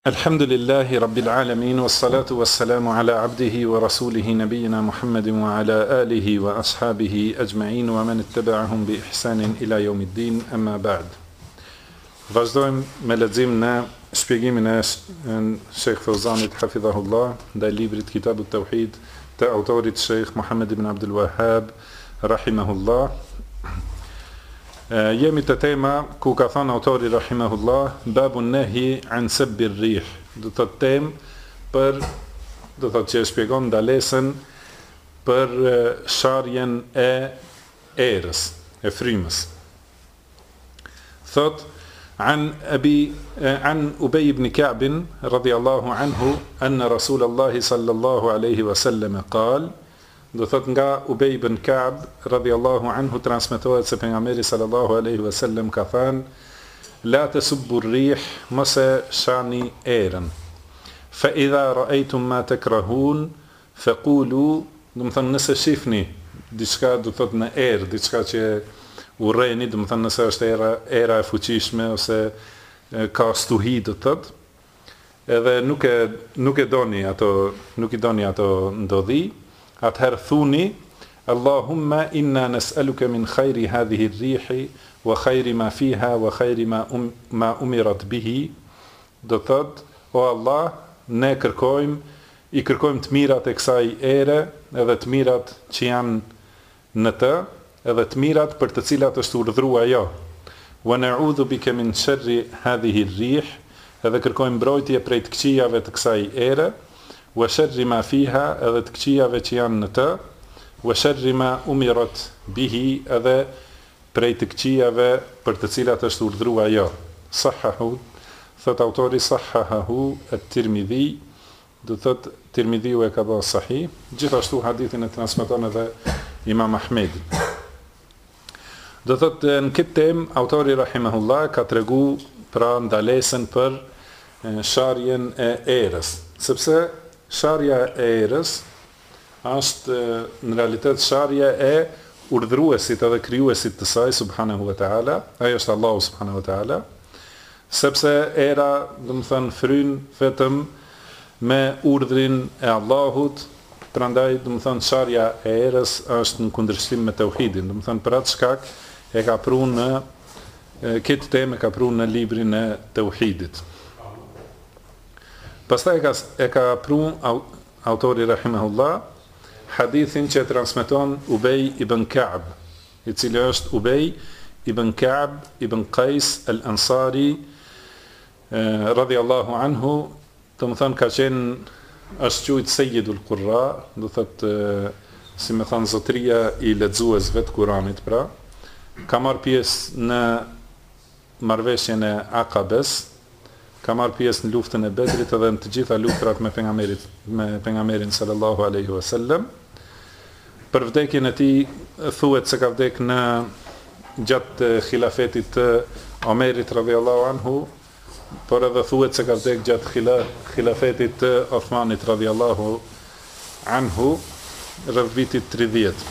Alhamdulillahi Rabbil Alamin, wassalatu wassalamu ala abdihi wa rasulihi nabiyina Muhammadin wa ala alihi wa ashabihi ajma'in wa man ittaba'ahum bi ihsanin ila yawmiddin, amma ba'd. Vazhdojmë me lexim në shpjegimin e Sheikh Fauzanit hafidhahullah ndaj librit Kitabut Tauhid të autorit Sheikh Muhammad ibn Abdul Wahhab rahimahullah. Jemi të tema ku ka thënë autori rahimahullah, babun nahi an sabbir rih. Do të temë për, do të që shpjegon ndalesën për sharjen e erës, e frymës. Thot an Ubay ibn Ka'b radiyallahu anhu anna Rasulullah sallallahu alaihi wasallam qal. Do thot nga Ubay ibn Ka'b radiyallahu anhu transmetohet se pejgamberi sallallahu alaihi wasallam ka thënë: la tasubbu ar-rih, mos e shani erën. Fa idha ra'aytum ma takrahun faqulu, do të thonë nëse shihni diçka, do thot në erë, diçka që urreni, do të thonë nëse është era e fuqishme ose ka stuhi, do thot, edhe nuk e doni ato, nuk i doni ato ndodhi, atëherë thuni: Allahumma inna nas'aluka min khayri hadhihi ar-rihi wa khayri ma fiha wa khayri ma umirat bihi. Do thot, o Allah, ne i kërkojmë të mirat e kësaj ere, edhe të mirat që janë në të, edhe të mirat për të cilat është urdhëruar ajo. Wa na'udhu bika min sharri hadhihi ar-rih, edhe kërkojmë mbrojtje prej të këqijave të kësaj ere. Wa sharri ma fiha, edhe të këqijave që janë në të. Wa sharri ma umirat bihi, edhe prej të këqijave për të cilat është urdhëruar ajo. Sahahu, thot autori, sahahu at-Tirmidhi, do thot Tirmidhiu e ka dhënë sahih, gjithashtu hadithin e transmeton edhe Imam Ahmedi. Do thot në këtë temë autori rahimahullah ka tregu pra ndalesën për sharjen e erës, sepse sharja e erës është në realitet sharja e urdhëruesit edhe krijuesit të saj subhanahu wa ta'ala, ajo është Allahu subhanahu wa ta'ala, sepse era, do të thënë, fryn vetëm me urdhrin e Allahut, prandaj do të thënë sharja e erës është në kundërshtim me tauhidin, do të thënë për atë shkak e ka prunë në këtë temë, ka prunë në librin e tauhidit. Pastaj e ka prunë autori rahimahullah hadithin që transmeton Ubay ibn Ka'b, i cili është Ubay ibn Ka'b ibn Qais al-Ansari radiyallahu anhu, do të thënë ka qenë, është quajtur Sayyidul Qurra, do thotë si më thon zotëria i lexuesve të Kuranit, pra ka marrë pjesë në marrëveshjen e Aqabes, ka marrë pjesë në luftën e Bedrit edhe në të gjitha luftrat me pejgamberin sallallahu alaihi wasallam. Për vdekjen e tij thuhet se ka vdekur në gjatë khilafetit të Omerit radhiyallahu anhu, por edhe thuhet se ka vdekur gjatë khilafetit të Uthmanit radhiyallahu anhu rreth vitit 30.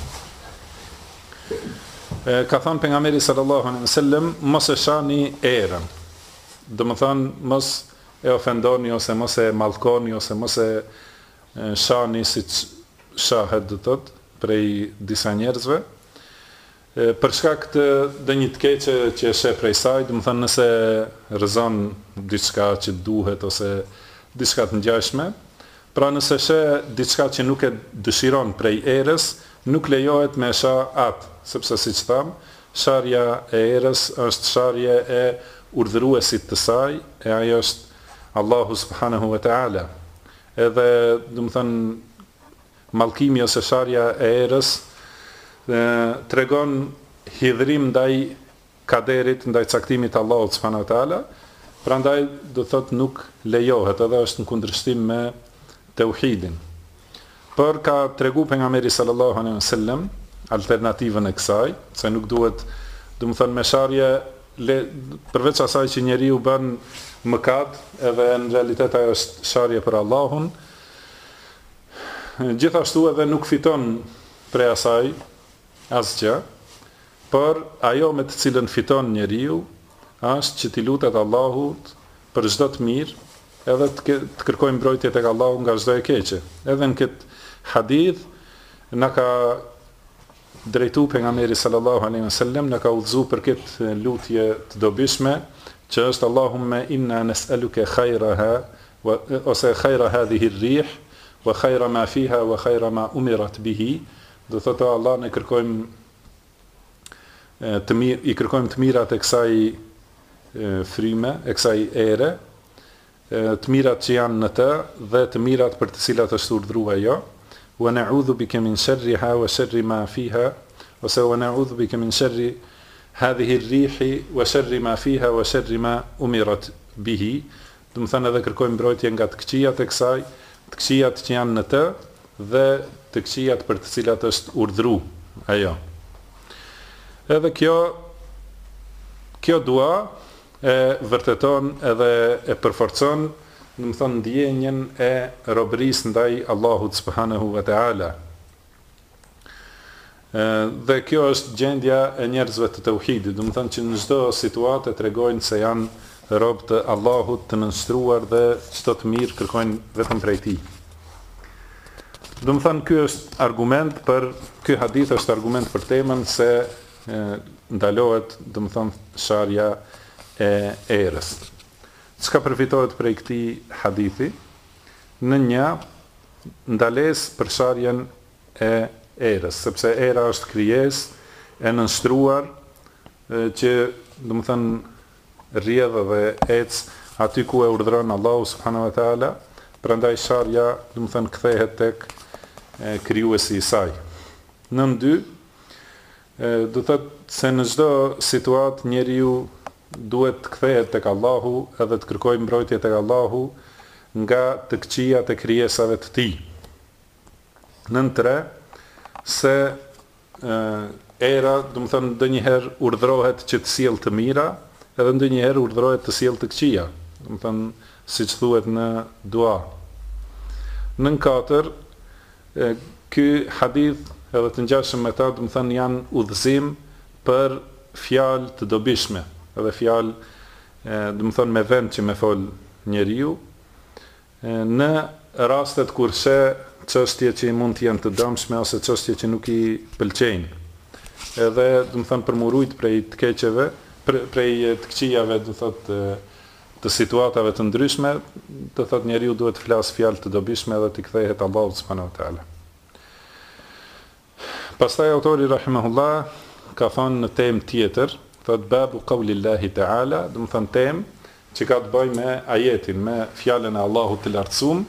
Ka thënë pejgamberi sallallahu alaihi wasallam: mos e shani erën. Do më thënë, mos e ofendoni, ose mos e mallkoni, ose mos e shani si shahet, do thot, prej disa njerëzve, për shkak të një të keqe që e sheh prej saj, do më thënë nëse rrezon diçka që duhet, ose diçka të ngjashme, pra nëse sheh diçka që nuk e dëshiron prej erës, nuk lejohet me shah atë, sepse siç tham, sharja e erës është sharje e urdhëruesit të saj, e ajo është Allahu subhanahu wa ta'ala. Edhe, do të thënë, mallkimi ose sharja e erës tregon hidhrim ndaj kaderit, ndaj caktimit të Allahut subhanahu wa ta'ala, prandaj do thotë nuk lejohet, edhe është në kundërshtim me tauhidin. Por ka tregu pejgamberi sallallahu alaihi wasallam alternativën e kësaj, se nuk duhet, do të thënë, me sharje përveç asaj që njeriu bën mëkat, edhe në realitet ajo është sharje për Allahun, gjithashtu edhe nuk fiton prej asaj asgjë, por ajo me të cilën fiton njeriu është që t'i lutet Allahut për çdo të mirë, edhe të kërkojmë mbrojtje tek Allahu nga çdo e keqe. Edhe në këtë hadith na ka drejtu pejgamberi sallallahu alaihi wasallam, na ka udhëzuar për këtë lutje të dobishme, që është Allahumma inna nas'aluka khayraha ose khayra hadhihi ar-rih wa khayra ma fiha wa khayra ma umirat bihi. Do thotë Allah ne kërkojmë i kërkojmë të mirat e kësaj fryme, e kësaj ere, të mirat që janë në të dhe të mirat për të cilat është urdhëruar ajo. Wa na'udhu bika min sharriha wa sharri ma fiha, ose wa na'udhu bika min sharri hadhihi ar-rihi wa sharri ma fiha wa sharri ma umirat bihi. Do të thënë edhe kërkojmë mbrojtje nga të këqijat e kësaj, të këqijat që janë në të dhe të këqijat për të cilat është urdhëruar ajo. Edhe kjo dua e vërteton edhe e përforcon, do të thonë, ndjenjen e robërisë ndaj Allahut subhanahu wa taala. Dhe kjo është gjendja e njerëzve të tauhidit, do të thonë që në çdo situatë tregojnë se janë robë të Allahut, të nënshtruar dhe çdo të mirë kërkojnë vetëm prej tij. Do të thonë ky është argument për ky hadith, është argument për temën se ndalohet, do të thonë, sharja e erës. Çka përfitohet prej këtij hadithi? Në një ndalesë për sharjen e erës, sepse era është krijesë e nënshtruar që, do të thënë, rrjedh dhe ec aty ku e urdhëron Allahu subhanahu wa taala, prandaj sharja, do të thënë, kthehet tek krijuesi i saj. Nën dy, do thotë se në çdo situatë njeriu duhet të kthehet tek Allahu edhe të kërkojë mbrojtje tek Allahu nga të këqijat e krijesave të tij. Nën tre, se era, do të thonë, ndonjëherë urdhërohet që të sjellë të mira, edhe ndonjëherë urdhërohet të sjellë të këqija, do të thonë, siç thuhet në dua. Nën katër, ky hadith edhe të ngjashëm me ta, do të thënë, janë udhëzim për fjalë të dobishme, edhe fjalë, do të thonë, me vend që me fol njeriu, në rastet kur sheh çështje që mund të jenë të dëmshme ose çështje që nuk i pëlqejnë. Edhe, do të thonë, për murujt prej të keqeve, prej të këqijave, do thotë, të situatave të ndryshme, do thotë njeriu duhet të flasë fjalë të dobishme dhe të kthehet Allahut subhanahu wa taala. Pastaj autori rahimahullah ka thënë në temë tjetër, thotë babu qaulillahi taala, do të thonë temë që ka të bëjë me ajetin, me fjalën e Allahut të lartësuar.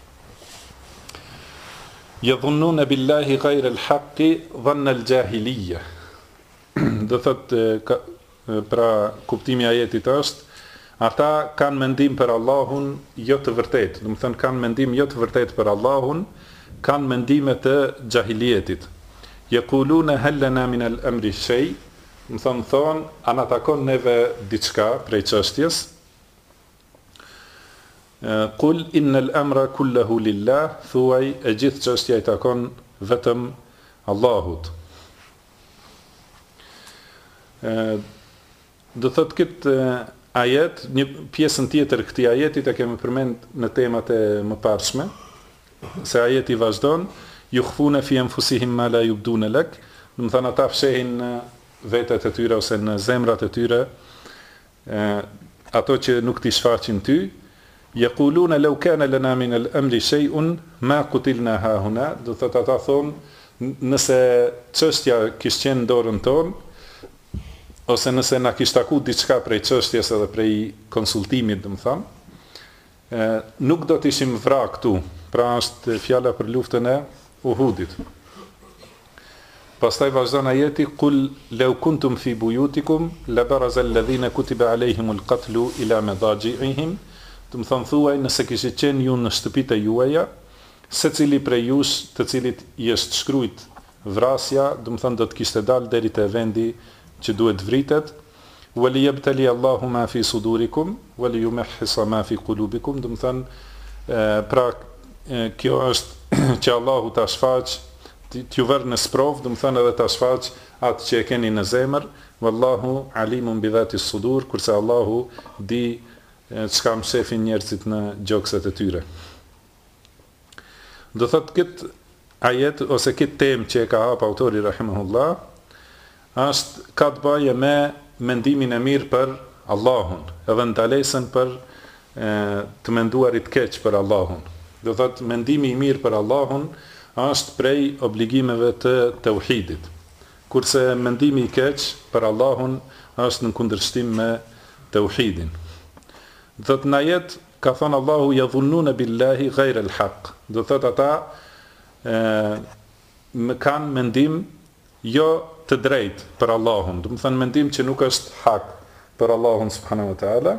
Yadhunnuna billahi ghayra al-haqqi dhanna al-jahiliyya. Do thotë, pra kuptimi i ajetit është, ata kanë mendim për Allahun jo të vërtetë, do të thonë kanë mendim jo të vërtetë për Allahun, kanë mendime të jahilietit. Yaquluna hal lana min al-amri shay, do të thonë, ana takon neve diçka prej çështjes. Qul innal amra kulluhu lillah, thuaj e gjithë çështja i takon vetëm Allahut. Do thotë këtë ajet, një pjesën tjetër këtij ajetit e kemi përmend në temat e mëparshme, se ajeti vazhdon, yukhfuna fi anfusihim ma la yubduna lak, do të thonë ata fshehin në vetet e tyre ose në zemrat e tyre ato që nuk t'i shfaqin ty. Yaquluna law kana lana min al-amri shay'un ma qutilna ha huna, do thotë ata thonë, nëse çështja kishte qenë në dorën tonë, ose nëse na kishte takuar diçka prej çështjes edhe prej konsultimit, do të thonë, nuk do të ishim vrarë këtu. Pra është fjala për luftën e Uhudit. Pastaj vazhdon ajeti, qul law kuntum fi buyutikum la baraza alladhina kutiba alayhimul qatlu ila madaji'ihim. Do të thonë, thuaj, nëse kishit qenë ju në shtëpitë e juaja, secili prej jush të cilit i është shkruajt vrasja, do të thonë, do të kishte dalë deri te vendi që duhet vritet. Waliyabtali Allahu ma fi sudurikum waliyumahhisa ma fi qulubikum, do të thonë, pra kjo është që Allahu ta shfaq, t'ju vërë në sprov, do të thonë, edhe ta shfaq atë që e keni në zemër. Wallahu alimun bi dhati sudur, kurse Allahu di çka mshefin njerëzit në gjokset e tyre. Do thot këtë ajet ose këtë temë që e ka hap autori rahimahullah, ka të bëje me mendimin e mirë për Allahun, edhe ndalesën për të menduarit keq për Allahun. Do thot mendimi i mirë për Allahun është prej obligimeve të tauhidit. Kurse mendimi i keq për Allahun është në kundërshtim me tauhidin. Do thot në ajet ka thënë Allahu yadhunnuna billahi ghayra al-haq. Do thot ata më kanë mendim jo të drejt për Allahun. Do të thënë mendim që nuk është hak për Allahun subhanahu wa taala.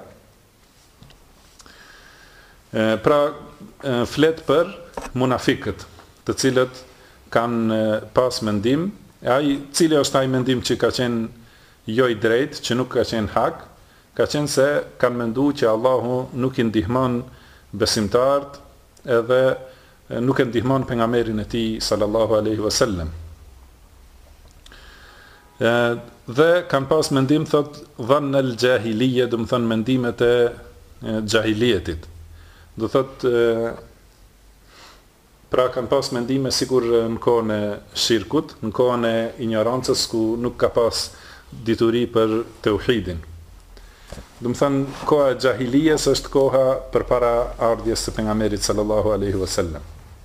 Pra flet për munafikët, të cilët kanë pas mendim, cili është ai mendim që ka qenë jo i drejt, që nuk ka qenë hak, ka qenë se kanë mendu që Allahu nuk i ndihmon besimtarët edhe nuk e ndihmon pejgamberin e tij sallallahu alaihi wasallam. Dhe kanë pas mendim, thot, dhann al-jahiliyya, do të thonë mendimet e jahilietit. Do thot pra kanë pas mendime sikur në kohën e shirkut, në kohën e ignorancës ku nuk ka pas dituri për tauhidin. Do të thënë koha e jahilijes është koha përpara ardhjes së pejgamberit sallallahu alaihi wasallam.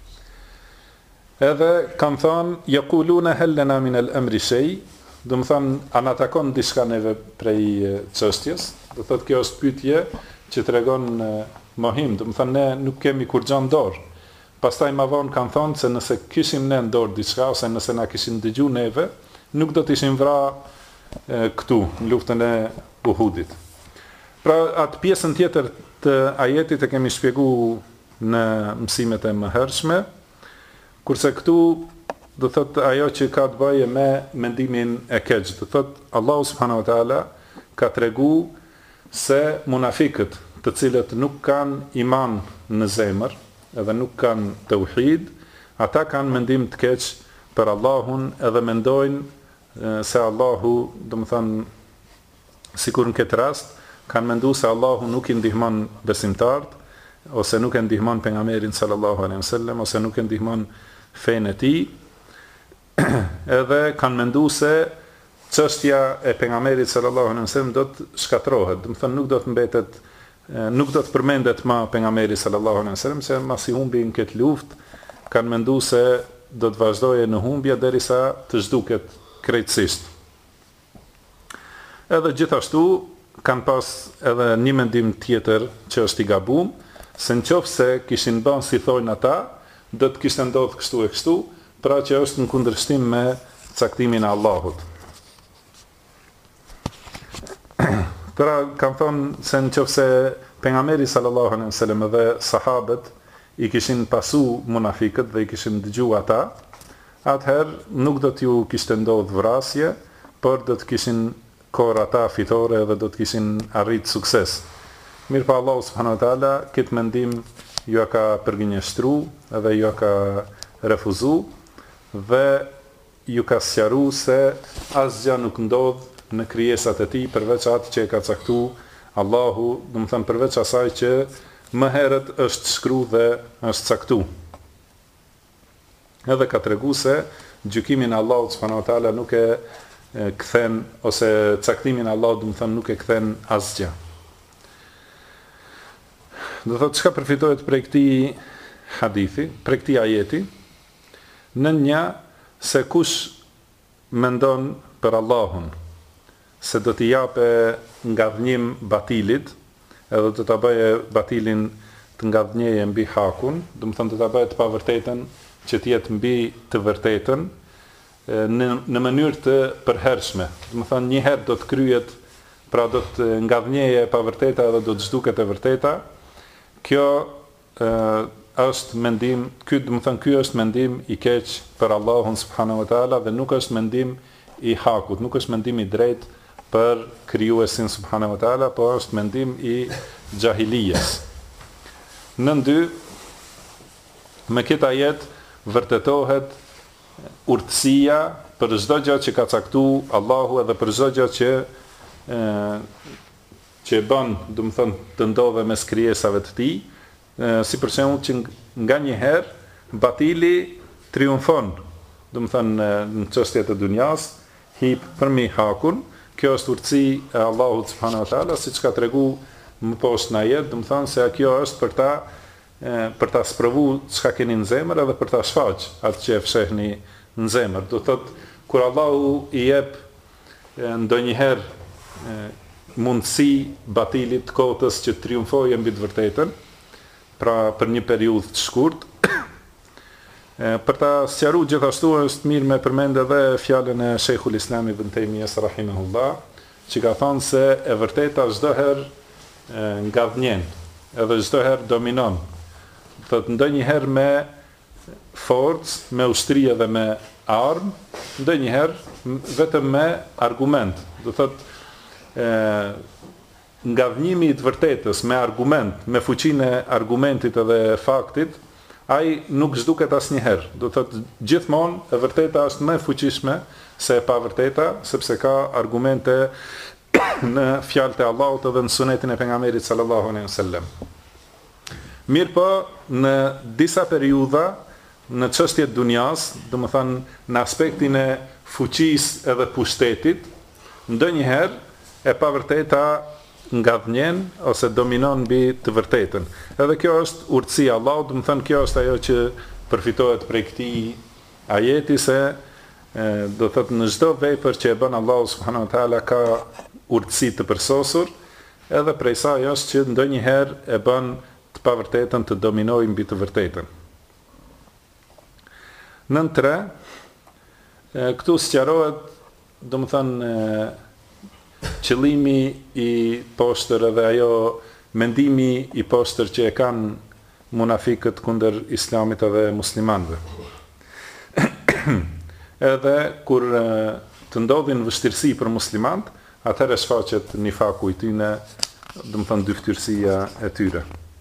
Edhe kanë thënë yaquluna hal lana min al-amri shay, do të thënë ana takon diçka neve prej çështjes. Do thot kjo është pyetje që tregon mohim, do të thënë ne nuk kemi kur gjë në dorë. Pastaj ma vonë kanë thonë se nëse kishim ne në dorë diçka ose nëse na kishin dëgjuar neve, nuk do të ishim vrarë këtu në luftën e Uhudit. Pra atë pjesën tjetër të ajetit e kemi shpjeguar në mësimet e mëhershme, kurse këtu do thot ajo që ka të bëjë me mendimin e keq. Do thot Allahu subhanahu wa taala ka treguar se munafikët, të cilët nuk kanë iman në zemër, edhe nuk kanë tauhid, ata kanë mendim të keq për Allahun edhe mendojnë se Allahu, do të thënë, sikur në këtë rast, kanë mendu se Allahu nuk i ndihmon besimtarët, ose nuk e ndihmon pejgamberin sallallahu alaihi wasallam, ose nuk e ndihmon fenë e tij, edhe kanë mendu se çështja e pejgamberit sallallahu alaihi wasallam do të shkatërrohet, do të thënë nuk do të mbetet, nuk do të përmendet ma pejgamberi sallallahu alaihi wasallam, se masi humbi në këtë luftë kanë menduar se do të vazhdojë në humbje derisa të zhduket krejtësisht. Edhe gjithashtu kanë pas edhe një mendim tjetër që është i gabuar, se nëse kishin bën si thojnë ata, do të kishte ndodhur kështu e kështu, pra që është në kundërshtim me caktimin e Allahut. Pra kanë thonë se nëse pejgamberi sallallahu alaihi wasallam dhe sahabët i kishin pasu munafikët dhe i kishin dëgjuar ata, atëherë nuk do t'ju kishte ndodhur vrasje, por do të kishin korë ata fitore dhe do të kishin arrit sukses. Mirë pa Allahu subhanahu wa taala këtë mendim ju ka përgjinjështru edhe ju ka refuzu dhe ju ka sqaruar se asgjë nuk ndodh në krijesat e tij përveç atë që e ka caktuar Allahu, do të thënë përveç asaj që më herët është shkruar dhe është caktuar. Edhe ka treguar se gjykimin e Allahut subhanahu wa taala nuk e kthen, ose caktimin e Allahut, do të thënë nuk e kthen asgjë. Do thotë çka përfitohet prej këtij hadithi, prej këtij ajeti, në një se kush mendon për Allahun se do t'i jape ngadhnim batilit, edhe do t'a bëje batilin të ngadhnjeje mbi hakun, do të thënë do t'a bëje të pavërtetën që t'jetë mbi të vërtetën, në mënyrë të përhershme. Do të thënë një herë do të kryet, pra do të ngadhnjeje e pavërteta edhe do të zhduket e vërteta. Kjo është mendim, ky është mendim i keq për Allahun subhanahu wa taala dhe nuk është mendim i hakut, nuk është mendim i drejtë për krijuesin subhanahu wa taala, por është mendim i jahilijes. Në dy, me këtë ajet vërtetohet urtësia për çdo gjë që ka caktuar Allahu edhe për çdo gjë që e bën, do të thonë, të ndodhe mes krijesave të tij, si për shembull që nga një herë batili triumfon, do të thonë në çështjet e dunjas, hip përmi hakun. Kjo është urtësi e Allahut subhanahu wa taala, siç ka treguar më poshtë në ajet, do të thonë se kjo është për ta sprovu çka keni në zemër edhe për ta shfaq atë që e fshehni në zemër. Do thotë kur Allahu i jep ndonjëherë mundësi batilit kotës që triumfojë mbi të vërtetën, pra për një periudhë të shkurtë. Për ta sqaruar gjithashtu është mirë me përmend edhe fjalën e Sheikhul Islam Ibn Taymiyah rahimahullah, që ka thënë se e vërteta çdo herë ngadhnjen, edhe çdo herë dominon. Thotë ndonjëherë me forcë, me ushtri edhe me armë, ndonjëherë vetëm me argument. Do thotë ngadhnimi i të vërtetës me argument, me fuqinë e argumentit edhe faktit, ai nuk zhduket asnjëherë. Do thotë gjithmonë e vërteta është më e fuqishme se e pavërteta, sepse ka argumente në fjalët e Allahut edhe në sunetin e pejgamberit sallallahu alaihi wasallam. Mirpo në disa periudha në çështjet dunjas, domethënë në aspektin e fuqisë edhe pushtetit, ndonjëherë e pavërteta ngadhnjen ose dominon mbi të vërtetën. Edhe kjo është urtësia e Allahut, do të thënë kjo është ajo që përfitohet prej këtij ajeti, se do thotë në çdo vepër që e bën Allahu subhanahu wa taala ka urtësi të përsosur, edhe prej saj është që ndonjëherë e bën të pavërtetën të dominojë mbi të vërtetën. Nën 3, këtu sqarohet, do të thënë qëllimi i poshtër edhe ajo mendimi i poshtër që e kanë munafikët kundër islamit edhe muslimanëve. Edhe kur të ndodhin vështirësi për muslimant, atëherë shfaqet nifaku i tyre, do të thënë dyftyrësia e tyre.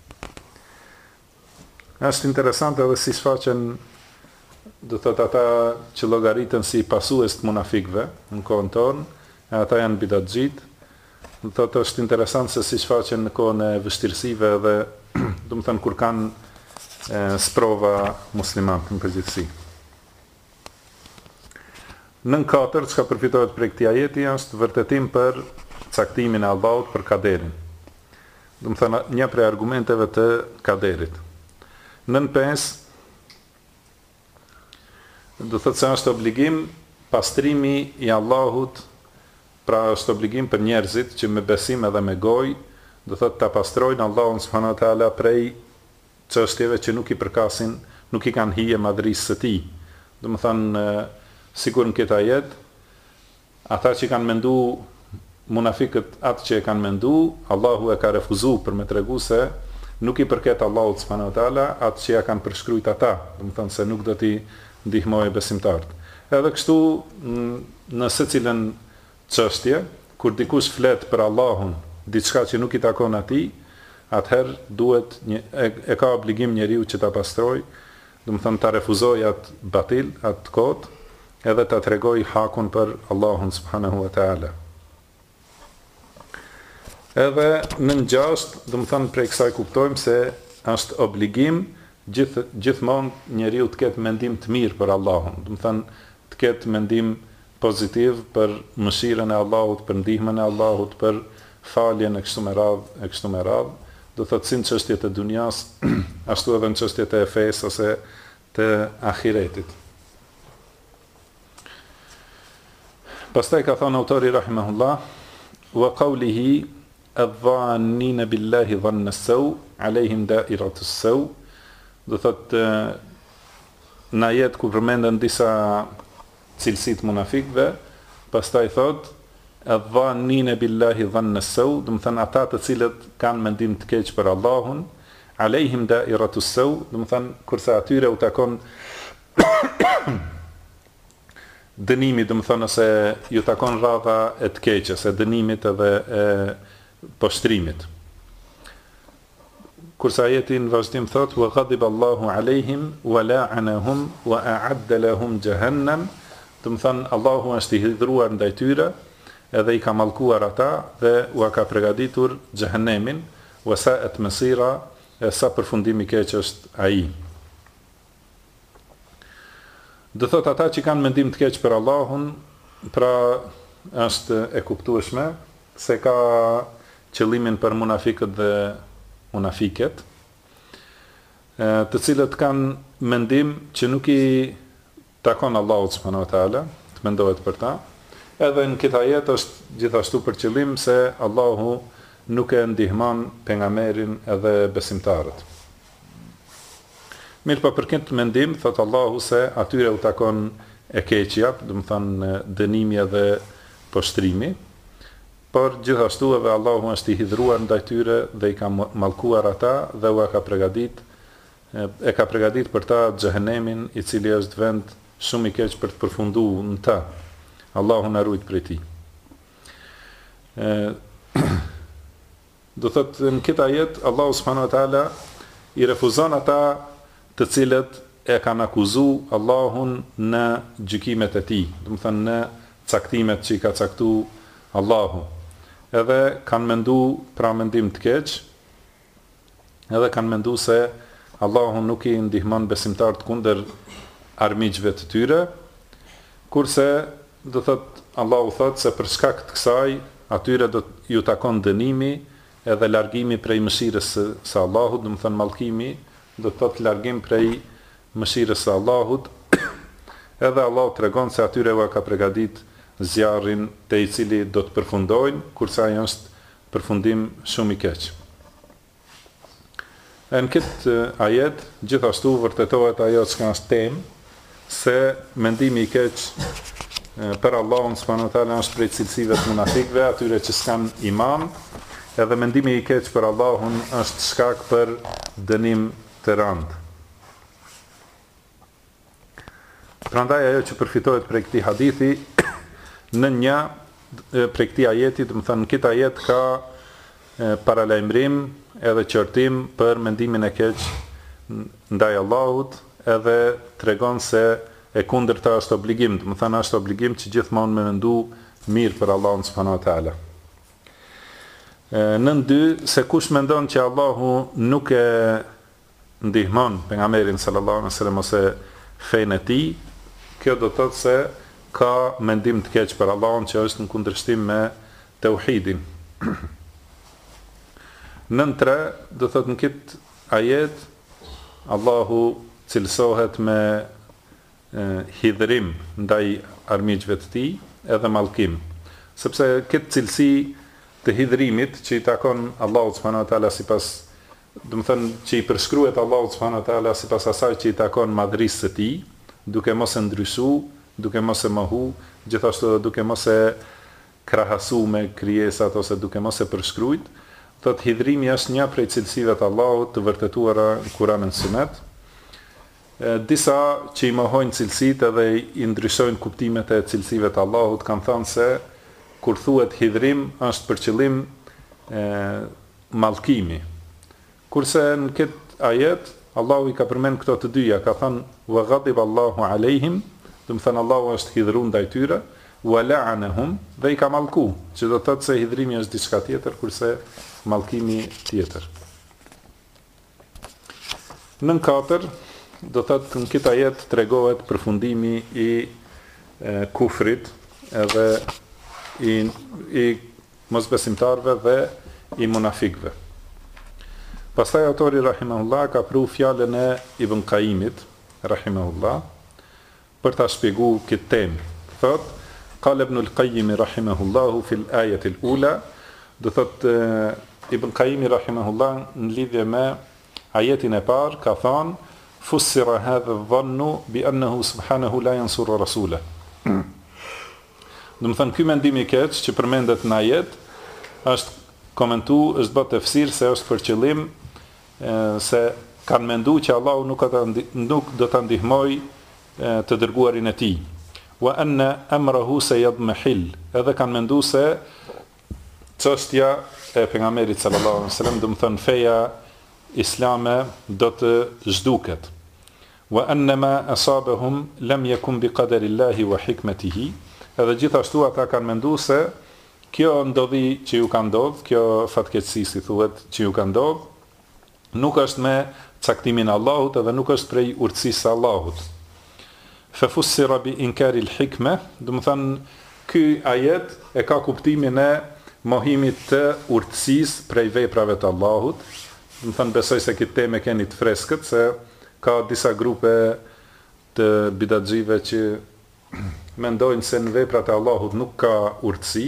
Është interesante edhe si shfaqen, do thotë ata që llogariten si pasues të munafikëve në kohën tonë, ata janë bidatxhit. Do thotë është interesant se si shfaqen në kohën e vështirësive dhe do të thënë kur kanë sprova muslimanë në përgjithësi. Nën 4 çka përfitohet prej këtij ajeti është vërtetim për caktimin e Allahut për kaderin. Do të thënë një prej argumenteve të kaderit. Nën 5 do thotë se është obligim pastrimi i Allahut. Pra është obligim për njerëzit që me besim edhe me gojë, do thotë ta pastrojnë Allahun subhanahu wa taala prej çështjeve që nuk i përkasin, nuk i kanë hije madhrisë së tij. Do të thonë sikur në këtë ajet, ata që kanë mendu munafikët atë që e kanë mendu, Allahu e ka refuzuar për me tregu se nuk i përket Allahut subhanahu wa taala atë që ja kanë përshkruajt ata, do të thonë se nuk do t'i ndihmojë besimtarët. Edhe kështu në secilën çështje, kur dikush flet për Allahun, diçka që nuk i takon atij, atëherë duhet e ka obligim njeriu që ta pastrojë, do të thonë ta refuzojë atë batil, atë kot, edhe ta tregojë hakun për Allahun subhanahu wa taala. Edhe në 6, do të thonë prej kësaj kuptojmë se është obligim gjithmonë njeriu të ketë mendim të mirë për Allahun, do të thonë të ketë mendim pozitiv për mëshirën e Allahut, për ndihmën e Allahut, për faljen e kështu me radhë, do thotë si në çështjet e dunjas, ashtu edhe në çështjet e fesë ose të ahiretit. Pastaj ka thënë autori rahimahullah, wa qawlihi adh-dhannina billahi dhanna as-saw, alayhim da'iratu as-saw, do thotë në ajet ku përmenden disa cilësit munafikëve, pastaj thot adh-dhannina billahi dhanna as-saw, do të thënë ata të cilët kanë mendim të keq për Allahun, alayhim da'iratu as-saw, do të thënë kurse atyre u takon dënimi, do të thënë se ju takon rradha e të keqes, e dënimit edhe e poshtrimit. Kurse ajeti në vazhdim thot wa ghadiba Allahu alayhim wa la'anahum wa a'adda lahum jahannam, do të thënë Allahu është i hidhur ndaj tyre edhe i ka mallkuar ata dhe ua ka përgatitur xhehenemin, wa sa'at masira, e sa përfundimi i keq është ai. Do thot ata që kanë mendim të keq për Allahun, pra është e kuptueshme se ka qëllimin për munafikët dhe munafiket, të cilët kanë mendim që nuk i takon Allahu subhanahu wa taala të mendohet për ta. Edhe në këtë ajet është gjithashtu për qëllim se Allahu nuk e ndihmon pejgamberin edhe besimtarët. Mirë pa për këtë mendim, thot Allahu se atyre u takon e keqja, do të thonë dënimi edhe poshtrimi, por gjithashtu edhe Allahu është i hidhruar ndaj tyre dhe i ka mallkuar ata dhe e ka përgatitur për ta xhehenemin, i cili është vend shumë i keq për të përfunduar në ta. Allahu na ruaj prej tij. Do thotë në këtë ajet Allahu subhanahu wa taala i refuzon ata të cilët e kanë akuzuar Allahun në gjykimet e tij, do të thënë në caktimet që i ka caktuar Allahu. Edhe kanë menduar pra mendim të keq, edhe kanë menduar se Allahu nuk i ndihmon besimtarët kundër armiqve të tyre, kurse do thot Allahu thot se për shkak të kësaj atyre do ju takon dënimi edhe largimi prej mëshirës së Allahut, do të thënë mallkimi, do të thot largim prej mëshirës së Allahut. Edhe Allahu tregon se atyre u ka përgatitur zjarrin te i cili do të përfundojnë, kurse ai është përfundim shumë i keq. Në këtë ajet, gjithashtu vërtetohet ajo që është temë, se mendimi i keq për Allahun subhanahu wa taala është prej cilësive të munafikëve, atyre që s'kan iman, edhe mendimi i keq për Allahun është shkak për dënim të rëndë. Prandaj ajo që përfitohet prej këtij hadithi, në një prej këtij ajeti, do të thënë në këtë ajet ka paralajmërim edhe qortim për mendimin e keq ndaj Allahut, edhe tregon se e kundërta është obligim, do të thënë është obligim që gjithmonë me mendu mirë për Allahun subhanahu wa taala. Nën dy, se kush mendon që Allahu nuk e ndihmon pejgamberin sallallahu alaihi wasallam ose fenë e tij, kjo do të thotë se ka mendim të keq për Allahun që është në kundërshtim me tauhidin. Nën 3, do thot në këtë ajet, Allahu cilësohet me hidhrim ndaj armiqve të tij edhe mallkim. Sepse këtë cilësi të hidhrimit që i takon Allahu subhanahu wa taala sipas, do të thënë që i përshkruhet Allahu subhanahu wa taala sipas asaj që i takon madhrisë së tij, duke mos e ndryshuar, duke mos e mohu, gjithashtu duke mos e krahasuar me krijesat ose duke mos e përshkruajt. Thot hidhrimi është një prej cilësive të Allahut të vërtetuara në Kur'anin dhe Sunet. Disa që i mohojnë cilësitë edhe i ndryshojnë kuptimet e cilësive të Allahut kanë thënë se kur thuhet hidhrim është për qëllim mallkimi. Kurse në këtë ajet Allahu i ka përmend këto të dyja, ka thënë wa ghadiba Allahu alehim, do të thënë Allahu është hidhruar ndaj tyre, wa la'anahum, dhe i ka mallku, që do të thotë se hidhrimi është diçka tjetër kurse mallkimi tjetër. Nën 4, do thotë në këtë ajet tregohet përfundimi i kufrit edhe i mosbesimtarëve dhe i munafikëve. Pastaj autori rahimahullah ka pru fjalën e Ibn Qayyimit rahimahullah për ta shpjeguar këtë temë. Thotë قال ابن القيم رحمه الله في الآية الأولى، do thot Ibn Qayyim rahimahullah në lidhje me ajetin e parë ka thënë fussira hadha adh-dhannu bi annahu subhanahu la yansuru rasulahu. Do të thënë ky mendim i keq që përmendet në ajet është komentuar, është bërë tefsir se është për qëllim se kanë menduar që Allahu nuk do ta ndihmoj të dërguarin e tij. Wa anna amrahu sayadmahil, edhe kanë menduar se çështja e pejgamberit sallallahu alaihi wasallam, do të thënë feja islame do të zhduket. Wa anna ma asabahum lam yakun biqadarillahi wa hikmatihi, edhe gjithashtu ata kanë menduar se kjo ndodhi që ju ka ndodh, kjo fatkeqësi si thuhet që ju ka ndodh, nuk është me caktimin e Allahut edhe nuk është prej urtësisë së Allahut. Fa fussira bi inkari al-hikma, do të thënë ky ajet e ka kuptimin e mohimit të urtësisë prej veprave të Allahut. Do të thënë besoj se këtë temë keni të freskët, se ka disa grupe të bidatxive që mendojnë se në veprat e Allahut nuk ka urtësi,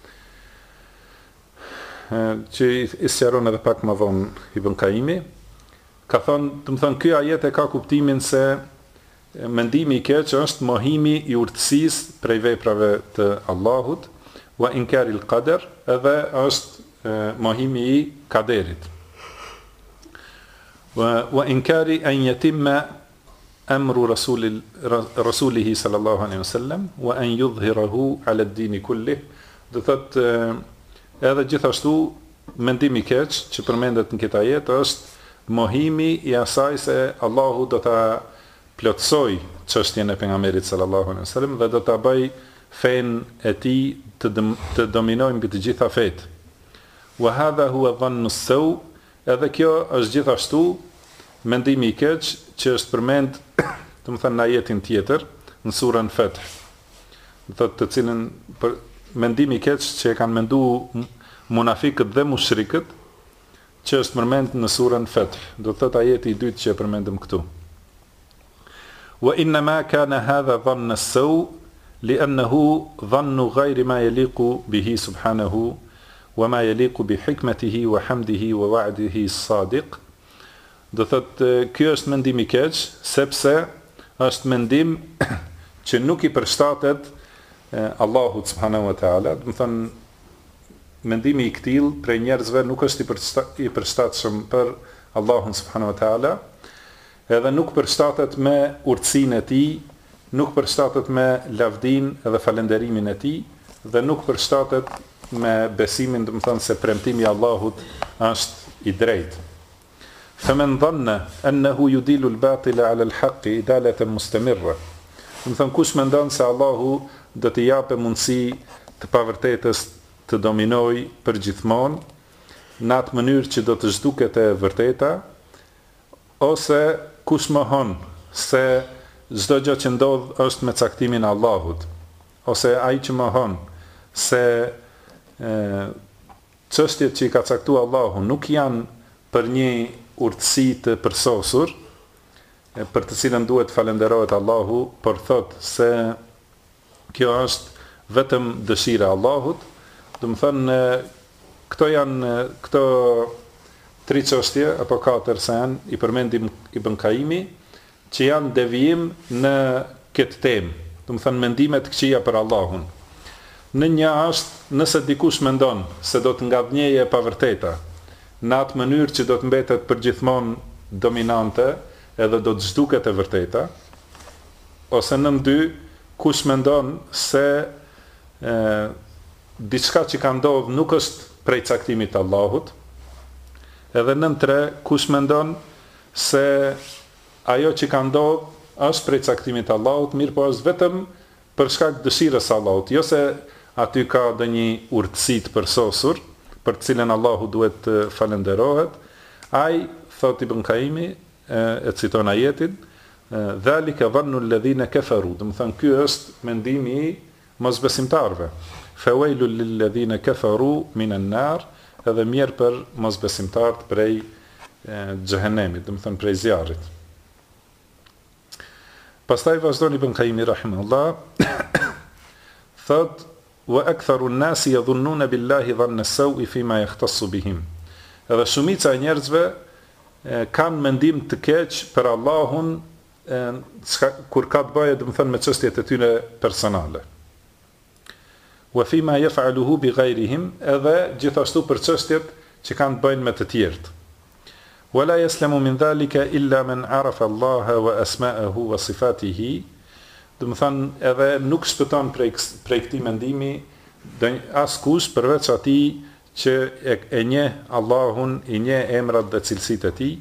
që i sqaron edhe pak më vonë Ibn Kaimi, ka thonë, do të thënë ky ajet e ka kuptimin se mendimi i keq është mohimi i urtësisë prej veprave të Allahut, wa inkari al-qadar, edhe është mohimi i kaderit. Wa inkari an yatimma amru rasulihi sallallahu alaihi wasallam wa an yudhhirahu ala ad-din kullih, do thotë edhe gjithashtu mendimi i keq që përmendet në këtë ajet është mohimi i asaj se Allahu do ta plotësoj çështjen e pejgamberit sallallahu alaihi wasallam dhe do ta bëj fen e tij të dominojë mbi të gjitha fet. Wa hadha huwa dhannu as-saw, edhe kjo është gjithashtu mendimi i keq që është përmend, do të thënë në ajetin tjetër në surën Fath. Do thotë të cilën mendimi i keq që e kanë menduar munafikët dhe mushrikët, që është përmend në surën Fath. Do thotë ajeti i dytë që e përmendëm këtu. Wa inna ma kana hadha dhanna as-saw li'annahu dhannu ghayri ma yaliqu bihi subhanahu wa ma yaliqu bi hikmatihi wa hamdihi wa wa'dihi as-sadiq. Do thotë ky është mendim i keq, sepse është mendim që nuk i përshtatet Allahut subhanahu wa taala, do të thënë mendimi i këtill prej njerëzve nuk është i përshtatshëm për Allahun subhanahu wa taala, edhe nuk përshtatet me urtësinë e tij, nuk përshtatet me lavdin edhe falënderimin e tij, dhe nuk përshtatet me besimin, do të thënë se premtimi i Allahut është i drejtë. Faman dhanna annahu yudilu al-batila 'ala al-haqqi idalatan mustamirra. Do të thënë kush mendon se Allahu do t'i japë mundësi të pavërtetës të dominoj për gjithmonë, në atë mënyrë që do të zhduket e vërteta, ose kush mohon se çdo gjë që ndodh është me caktimin e Allahut, ose ai që mohon se çështjet që i ka caktuar Allahu nuk janë për një urtësi të përsosur, për të cilën duhet falenderohet Allahu, por thot se kjo është vetëm dëshira e Allahut. Do të thënë këto tri çështje apo katër se janë, i përmendim Ibn Kaimi, që janë devijim në këtë temë. Do të thënë mendime të këqija për Allahun. Në një është nëse dikush mendon se do të ngadhnjejë e pavërteta, në atë mënyrë që do të mbetet përgjithmonë dominante edhe do të zhduket e vërteta, ose në dy, kush mendon se diçka që ka ndodhur nuk është prej caktimit të Allahut, edhe në tre, kush mendon se ajo që ka ndodhur është prej caktimit të Allahut, mirë po është vetëm për shkak të dëshirës së Allahut, jo se aty ka ndonjë urtësi të përsosur për të cilën Allahu duhet të falenderohet. Ai thot Ibn Kaimi, e citon ajetin, dhalika dhannu alladhina kafaru, do të thënë ky është mendimi i mosbesimtarëve. Fa wailul lilladhina kafaru minan nar, edhe mirë për mosbesimtarët prej xhehenemit, do të thënë prej zjarrit. Pastaj vazhdon Ibn Kaimi rahimahullah, thot wa aktharu an-nasi yadhunnuna billahi dhanna as-sawi fima yahtassu bihim. Edhe shumica e njerëzve kanë mendim të keq për Allahun kur ka të bëjë, do të thënë, me çështjet e tyre personale. Wa fima yaf'aluhu bi ghayrihim, edhe gjithashtu për çështjet që kanë të bëjnë me të tjerët. Wala yaslamu min dhalika illa man arafa Allaha wa asma'ahu wa sifatihi. Do të thënë edhe nuk shpëton prej këtij mendimi askush përveç atij që e njeh Allahun, i njeh emrat dhe cilësitë e tij.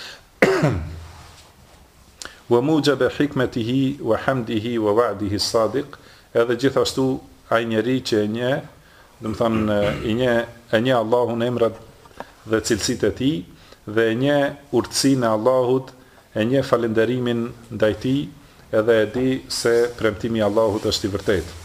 Wa mujaba hikmatihi wa hamdihi wa wa'dihi as-sadiq, edhe gjithashtu ai njeri që e njeh, do të thonë e një Allahun emrat dhe cilësitë e tij, dhe e një urtësinë e Allahut, e një falënderimin ndaj tij, edhe e di se premtimi i Allahut është i vërtetë.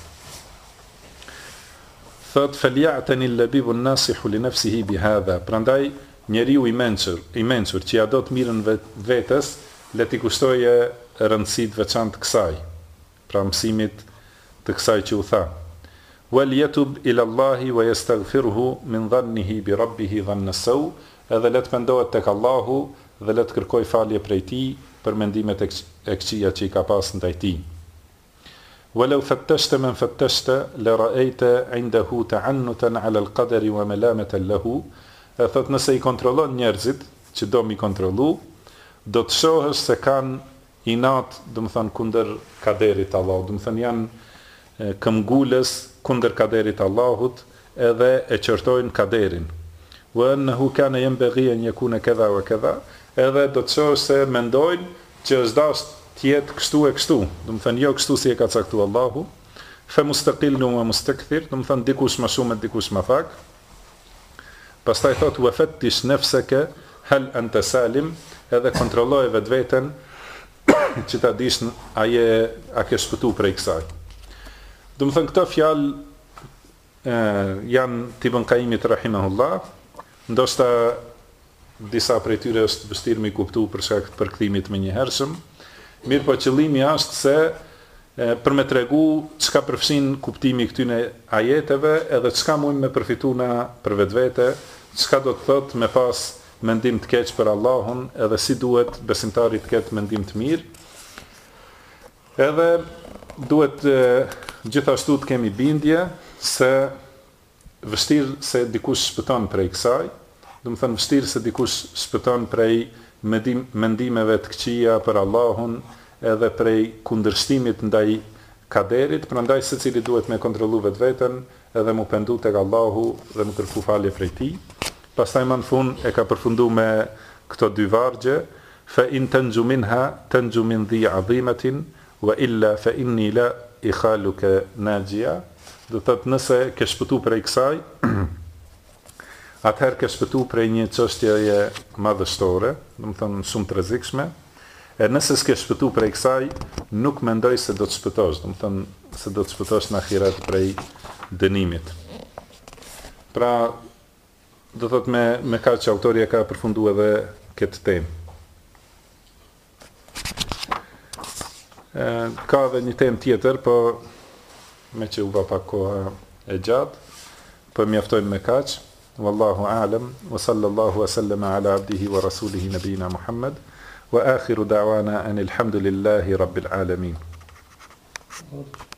Thot feliatani al-labibu an-nasihu li nafsihi bihadha. Prandaj njeriu i mençur që ja do të mirën vetes, le t'i kushtojë rëndësitë veçantë kësaj, pra mësimit të kësaj që u tha. Wal yatub ila Allahi wa yastaghfiruhu min dhannihi bi rabbih dhanna saw, edhe le të pendohet tek Allahu dhe le të kërkoj falje prej tij për mendimet e këqija që i ka pas ndaj tij. Walau fattashta man fattashta la ra'aita 'indahu ta'annutan 'ala al-qadari wa malamatan lahu. Thot nëse i kontrollon njerëzit që do mi kontrollu, do të shohësh se kanë inat, do të thënë kundër kaderit Allahut, do të thënë janë këmbgulës kundër kaderit Allahut, edhe e qortojnë kaderin. Wa annahu kana yanbaghi an yakuna kadha wa kadha, edhe do të shohësh se mendojnë që është dashur të jetë kështu e kështu, do të thënë jo kështu si e ka caktuar Allahu, fa mustaqillun wa mustakthir, do të thënë dikush më shumë e dikush më pak. Pastaj thot wa fattish nafsaka hal anta salim, edhe kontrolloj vetveten që ta dish a ke shpëtuar prej kësaj. Do të thënë këto fjalë janë Ibn Qayyimit rahimahullah, ndoshta disa prej tyre është vështirë me kuptuar për shkak të përkthimit më njëhershëm. Mirë, po qëllimi është se për me tregu çka përfshin kuptimi këtyne ajeteve, edhe çka mund me përfitu na për vetvete, çka do të thotë me pas mendim të keq për Allahun, edhe si duhet besimtari të ketë mendim të mirë. Edhe duhet gjithashtu të kemi bindje se vështirë se dikush shpëton prej kësaj, do të thënë vështirë se dikush shpëton prej mendimeve të këqija për Allahun, edhe prej kundërshtimit ndaj kaderit, prandaj secili duhet me kontrollu vetveten, edhe mu pendu tek Allahu dhe mu kërku falje prej tij. Pastaj më në fund e ka përfunduar me këto dy vargje, fa in tanju minha tanju min dhi azimatin wa illa fa inni la ikhaluka najia. Do thotë nëse ke shpëtuar prej kësaj, atëherë ke shpëtuar prej një çështjeje madhështore, do të thonë shumë të rrezikshme. E nëse s'ke shpëtuar prej kësaj, nuk mendoj se do të shpëtosh, do të thonë se do të shpëtosh në ahiret prej dënimit. Pra, do thotë me kaq që autori e ka përfunduar edhe këtë temë. Ka edhe një temë tjetër, po me që u va pak koha e gjatë, po mjaftojmë me kaq. Wallahu a'lam, wa sallallahu wa sallama ala abdihi wa rasulihi nabina Muhammad, wa akhiru da'wana anil hamdulillahi rabbil alamin.